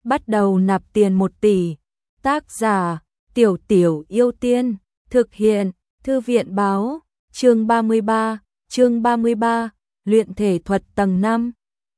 bắt đầu nạp tiền 1 tỷ. Tác giả, Tiểu Tiểu Yêu Tiên, thực hiện, Thư viện báo, chương 33, luyện thể thuật tầng 5.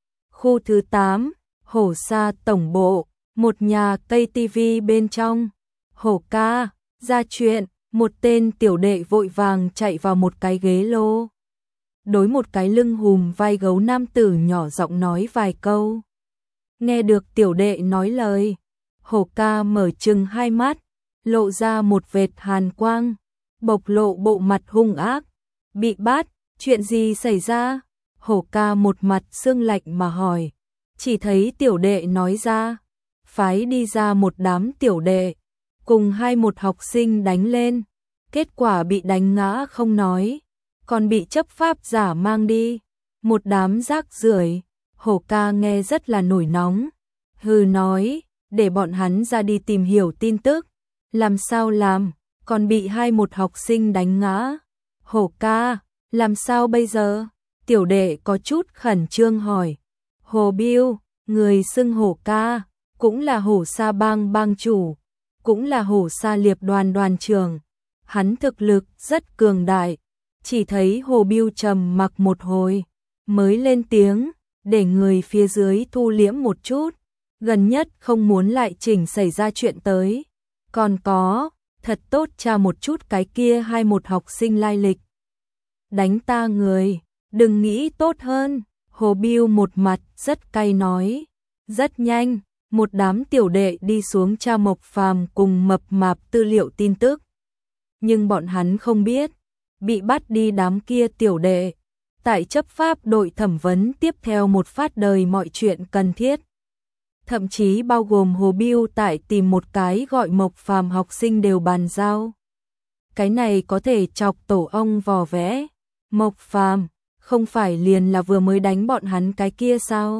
Khu thứ 8, Hổ Sa tổng bộ, một nhà cây tivi bên trong. Hổ ca, ra chuyện, một tên tiểu đệ vội vàng chạy vào một cái ghế lô. Đối một cái lưng hùm vai gấu nam tử nhỏ giọng nói vài câu. Nghe được tiểu đệ nói lời, Hổ ca mở trừng hai mắt, lộ ra một vệt hàn quang, bộc lộ bộ mặt hung ác. Bị bắt, chuyện gì xảy ra? Hổ ca một mặt sương lạnh mà hỏi. Chỉ thấy tiểu đệ nói ra, phái đi ra một đám tiểu đệ, cùng một học sinh đánh lên, kết quả bị đánh ngã không nói, còn bị chấp pháp giả mang đi, một đám rác rưởi. Hổ ca nghe rất là nổi nóng, hừ nói, để bọn hắn ra đi tìm hiểu tin tức, làm sao làm, còn bị một học sinh đánh ngã. Hổ ca, làm sao bây giờ? Tiểu đệ có chút khẩn trương hỏi. Hồ Biêu, người xưng Hổ ca, cũng là Hổ Sa bang bang chủ, cũng là Hổ Sa Liệp đoàn đoàn trưởng. Hắn thực lực rất cường đại. Chỉ thấy Hồ Biêu trầm mặc một hồi, mới lên tiếng, để người phía dưới thu liễm một chút, gần nhất không muốn lại chỉnh xảy ra chuyện tới. Còn có, thật tốt tra một chút cái kia một học sinh lai lịch. Đánh ta người, đừng nghĩ tốt hơn. Hồ Biêu một mặt rất cay nói. Rất nhanh, một đám tiểu đệ đi xuống tra Mộc Phàm cùng Mập Mạp tư liệu tin tức. Nhưng bọn hắn không biết, bị bắt đi đám kia tiểu đệ, tại chấp pháp đội thẩm vấn tiếp theo một phát đời mọi chuyện cần thiết. Thậm chí bao gồm Hồ Biêu tại tìm một cái gọi Mộc Phàm học sinh đều bàn giao. Cái này có thể chọc tổ ong vò vẽ. Mộc Phàm không phải liền là vừa mới đánh bọn hắn cái kia sao?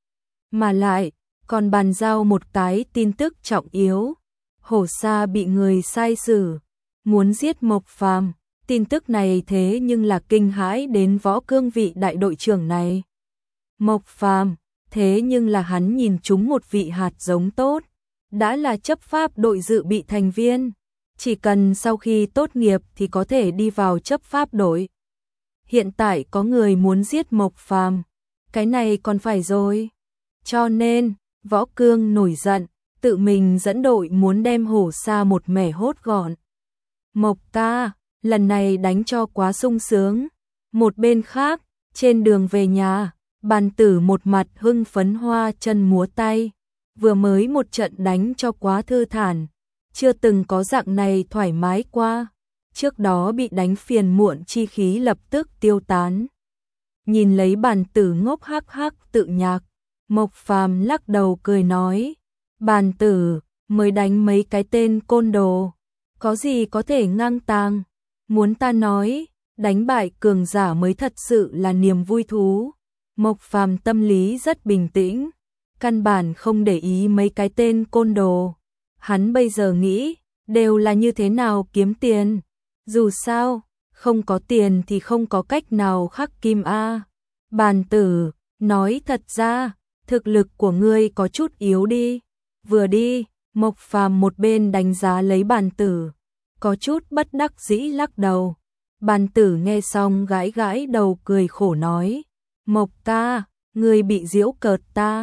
Mà lại, còn bàn giao một cái tin tức trọng yếu. Hổ Sa bị người sai xử, muốn giết Mộc Phàm. Tin tức này thế nhưng là kinh hãi đến võ cương vị đại đội trưởng này. Mộc Phàm, thế nhưng là hắn nhìn trúng một vị hạt giống tốt, đã là chấp pháp đội dự bị thành viên, chỉ cần sau khi tốt nghiệp thì có thể đi vào chấp pháp đội. Hiện tại có người muốn giết Mộc Phàm, cái này còn phải rồi. Cho nên, võ cương nổi giận, tự mình dẫn đội muốn đem Hổ Sa một mẻ hốt gọn. Mộc ca, lần này đánh cho quá sung sướng. Một bên khác, trên đường về nhà, Bàn Tử một mặt hưng phấn hoa chân múa tay, vừa mới một trận đánh cho quá thư thản, chưa từng có dạng này thoải mái qua. Trước đó bị đánh phiền muộn chi khí lập tức tiêu tán. Nhìn lấy Bàn Tử ngốc hắc hắc tự nhạc, Mộc Phàm lắc đầu cười nói, Bàn Tử, mới đánh mấy cái tên côn đồ, có gì có thể ngang tàng, muốn ta nói, đánh bại cường giả mới thật sự là niềm vui thú. Mộc Phàm tâm lý rất bình tĩnh, căn bản không để ý mấy cái tên côn đồ. Hắn bây giờ nghĩ, đều là như thế nào kiếm tiền. Dù sao, không có tiền thì không có cách nào khắc kim a. Bàn Tử, nói thật ra, thực lực của ngươi có chút yếu đi. Vừa đi, Mộc Phàm một bên đánh giá lấy Bàn Tử, có chút bất đắc dĩ lắc đầu. Bàn Tử nghe xong gãi gãi đầu cười khổ nói, Mộc ca, ngươi bị giễu cợt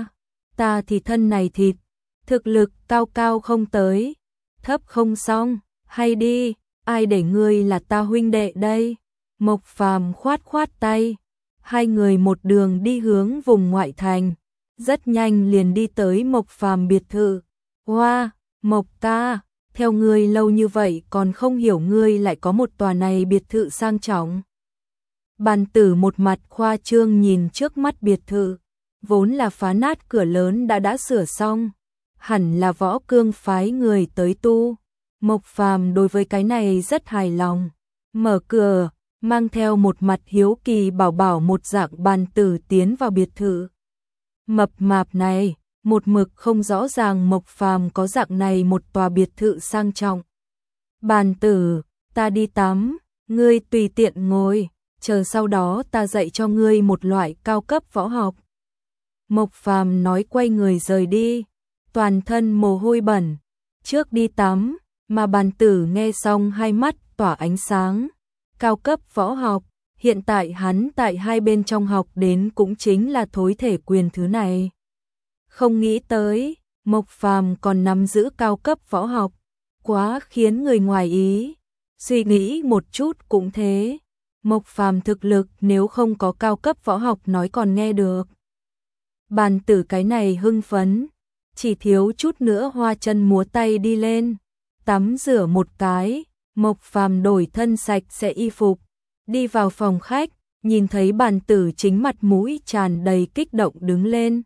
ta thì thân này thịt, thực lực cao cao không tới, thấp không xong, hay đi, ai để ngươi là ta huynh đệ đây. Mộc Phàm khoát khoát tay, hai người một đường đi hướng vùng ngoại thành, rất nhanh liền đi tới Mộc Phàm biệt thự. Hoa, Mộc ca, theo ngươi lâu như vậy còn không hiểu ngươi lại có một tòa này biệt thự sang trọng. Bàn Tử một mặt khoa trương nhìn trước mắt biệt thự, vốn là phá nát cửa lớn đã sửa xong, hẳn là võ cương phái người tới tu. Mộc Phàm đối với cái này rất hài lòng, mở cửa, mang theo một mặt hiếu kỳ bảo bảo một dạng Bàn Tử tiến vào biệt thự. Mập mạp này, một mực không rõ ràng Mộc Phàm có dạng này một tòa biệt thự sang trọng. Bàn Tử, ta đi tắm, ngươi tùy tiện ngồi, chờ sau đó ta dạy cho ngươi một loại cao cấp võ học. Mộc Phàm nói quay người rời đi. toàn thân mồ hôi bẩn, trước đi tắm, mà bàn tử nghe xong hai mắt tỏa ánh sáng. Cao cấp võ học, hiện tại hắn tại hai bên trong học đến cũng chính là thối thể quyền thứ này. Không nghĩ tới, Mộc Phàm còn nắm giữ cao cấp võ học, quá khiến người ngoài ý. Suy nghĩ một chút cũng thế, Mộc Phàm thực lực nếu không có cao cấp võ học nói còn nghe được. Bàn tử cái này hưng phấn, chỉ thiếu chút nữa hoa chân múa tay đi lên, tắm rửa một cái, Mộc Phàm đổi thân sạch sẽ y phục, đi vào phòng khách, nhìn thấy bàn tử chính mặt mũi tràn đầy kích động đứng lên.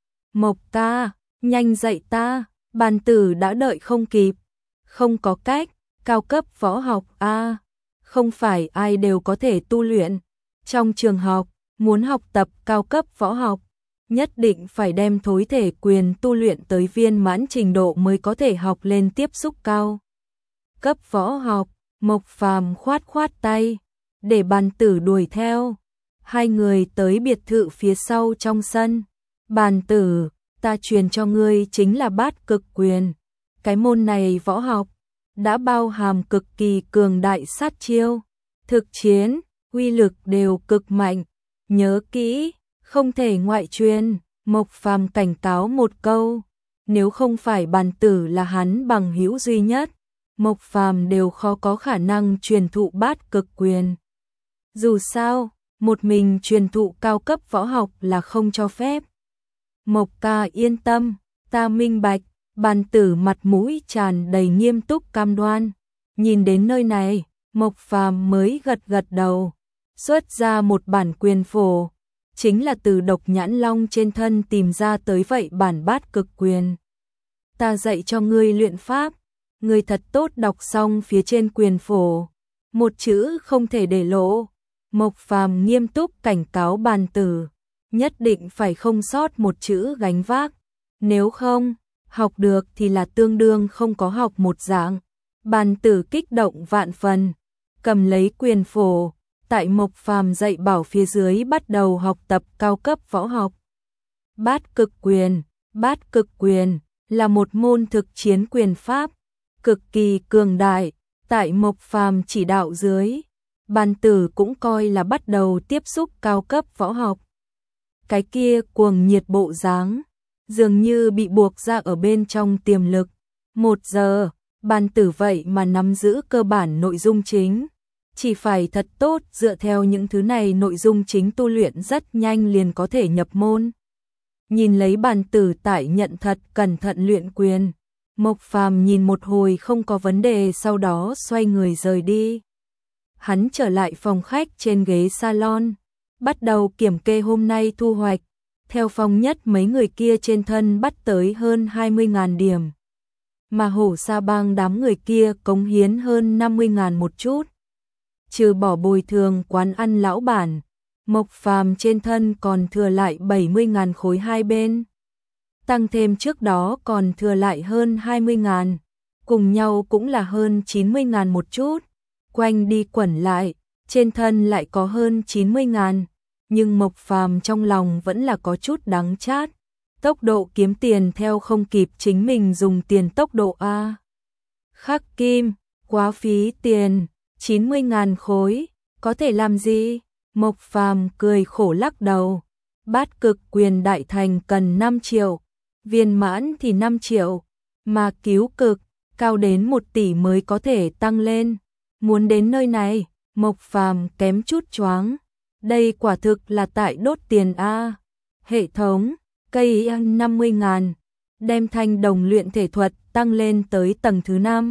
Mộc ca, nhanh dậy ta, bàn tử đã đợi không kịp, không có cách, cao cấp võ học a, không phải ai đều có thể tu luyện. Trong trường học, muốn học tập cao cấp võ học, nhất định phải đem thối thể quyền tu luyện tới viên mãn trình độ mới có thể học lên tiếp xúc cao cấp võ học. Mộc Phàm khoát khoát tay, để bàn tử đuổi theo. Hai người tới biệt thự phía sau trong sân. Bàn tử, ta truyền cho ngươi chính là bát cực quyền. Cái môn này võ học đã bao hàm cực kỳ cường đại sát chiêu, thực chiến, uy lực đều cực mạnh. Nhớ kỹ, không thể ngoại truyền. Mộc Phàm cảnh cáo một câu, nếu không phải bàn tử là hắn bằng hữu duy nhất, Mộc Phàm đều khó có khả năng truyền thụ bát cực quyền. Dù sao, một mình truyền thụ cao cấp võ học là không cho phép. Mộc ca yên tâm, ta minh bạch. Bàn tử mặt mũi tràn đầy nghiêm túc cam đoan. Nhìn đến nơi này, Mộc Phàm mới gật gật đầu, xuất ra một bản quyền phổ, chính là từ Độc Nhãn Long trên thân tìm ra tới vậy bản bát cực quyền. Ta dạy cho ngươi luyện pháp, ngươi thật tốt đọc xong phía trên quyền phổ, một chữ không thể để lộ. Mộc Phàm nghiêm túc cảnh cáo bàn tử, nhất định phải không sót một chữ gánh vác, nếu không, học được thì là tương đương không có học một dạng. Bàn tử kích động vạn phần, cầm lấy quyền phổ, tại Mộc Phàm dạy bảo phía dưới bắt đầu học tập cao cấp võ học. Bát cực quyền là một môn thực chiến quyền pháp, cực kỳ cường đại, tại Mộc Phàm chỉ đạo dưới, bàn tử cũng coi là bắt đầu tiếp xúc cao cấp võ học. Cái kia cuồng nhiệt bộ dáng, dường như bị buộc ra ở bên trong tiềm lực. 1 giờ, bàn tử vậy mà nắm giữ cơ bản nội dung chính. Chỉ phải thật tốt dựa theo những thứ này nội dung chính tu luyện rất nhanh liền có thể nhập môn. Nhìn lấy bàn tử tại nhận thật cẩn thận luyện quyền. Mộc Phàm nhìn một hồi không có vấn đề, sau đó xoay người rời đi. Hắn trở lại phòng khách trên ghế salon, bắt đầu kiểm kê hôm nay thu hoạch. Theo Phong Nhất mấy người kia trên thân bắt tới hơn 20.000 điểm. Mà Hổ Sa Bang đám người kia cống hiến hơn 50.000 một chút. Trừ bỏ bồi thường quán ăn lão bản, Mộc Phàm trên thân còn thừa lại 70.000 khối hai bên. Tăng thêm trước đó còn thừa lại hơn 20.000, cùng nhau cũng là hơn 90.000 một chút. Quanh đi quẩn lại, trên thân lại có hơn 90.000. Nhưng Mộc Phàm trong lòng vẫn là có chút đắng chát. Tốc độ kiếm tiền theo không kịp chính mình dùng tiền tốc độ a. Khắc kim, quá phí tiền, 90.000 khối, có thể làm gì? Mộc Phàm cười khổ lắc đầu. Bát cực quyền đại thành cần 5 triệu, viên mãn thì 5 triệu, mà cứu cực, cao đến 1 tỷ mới có thể tăng lên. Muốn đến nơi này, Mộc Phàm kém chút choáng. Đây quả thực là tại đốt tiền a. Hệ thống, cây 50.000, đem thanh đồng luyện thể thuật tăng lên tới tầng thứ 5.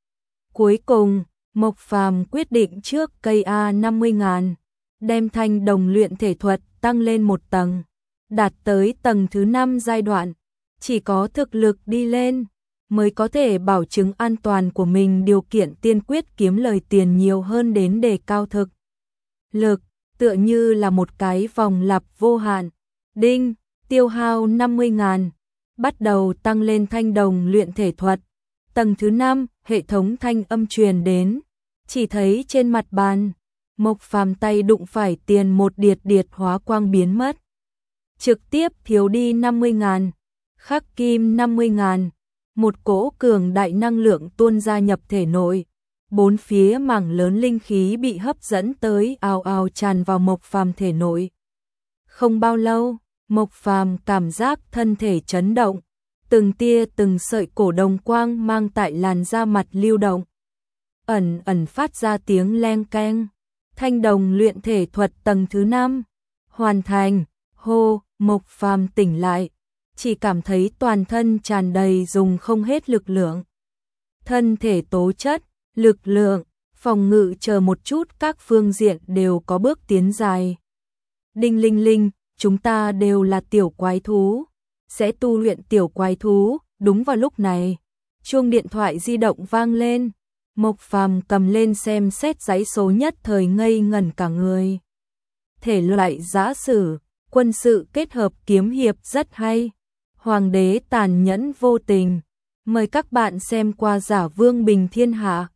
Cuối cùng, Mộc Phàm quyết định trước cây A50.000, đem thanh đồng luyện thể thuật tăng lên một tầng, đạt tới tầng thứ 5 giai đoạn. Chỉ có thực lực đi lên, mới có thể bảo chứng an toàn của mình, điều kiện tiên quyết kiếm lời tiền nhiều hơn đến đề cao thực lực. Tựa như là một cái vòng lặp vô hạn. Đinh, tiêu hao 50.000, bắt đầu tăng lên thanh đồng luyện thể thuật. Tầng thứ 5, hệ thống thanh âm truyền đến. Chỉ thấy trên mặt bàn, Mộc Phàm tay đụng phải tiền một điệt điệt hóa quang biến mất. Trực tiếp thiếu đi 50.000. Khắc kim 50.000, một cỗ cường đại năng lượng tuôn ra nhập thể nội. Bốn phía mảng lớn linh khí bị hấp dẫn tới ào ào tràn vào Mộc Phàm thể nội. Không bao lâu, Mộc Phàm cảm giác thân thể chấn động, từng tia từng sợi cổ đồng quang mang tại làn da mặt lưu động. Ẩn ẩn phát ra tiếng leng keng. Thanh đồng luyện thể thuật tầng thứ 5 hoàn thành. Hô, Mộc Phàm tỉnh lại, chỉ cảm thấy toàn thân tràn đầy dùng không hết lực lượng. Thân thể tố chất, lực lượng, phòng ngự chờ một chút các phương diện đều có bước tiến dài. Đinh linh linh, chúng ta đều là tiểu quái thú, sẽ tu luyện tiểu quái thú. Đúng vào lúc này, chuông điện thoại di động vang lên. Mộc Phàm cầm lên xem xét dãy số, nhất thời ngây ngẩn cả người. Thể loại giã sử, quân sự kết hợp kiếm hiệp rất hay. Hoàng đế tàn nhẫn vô tình. Mời các bạn xem qua Giả Vương Bình Thiên Hạ.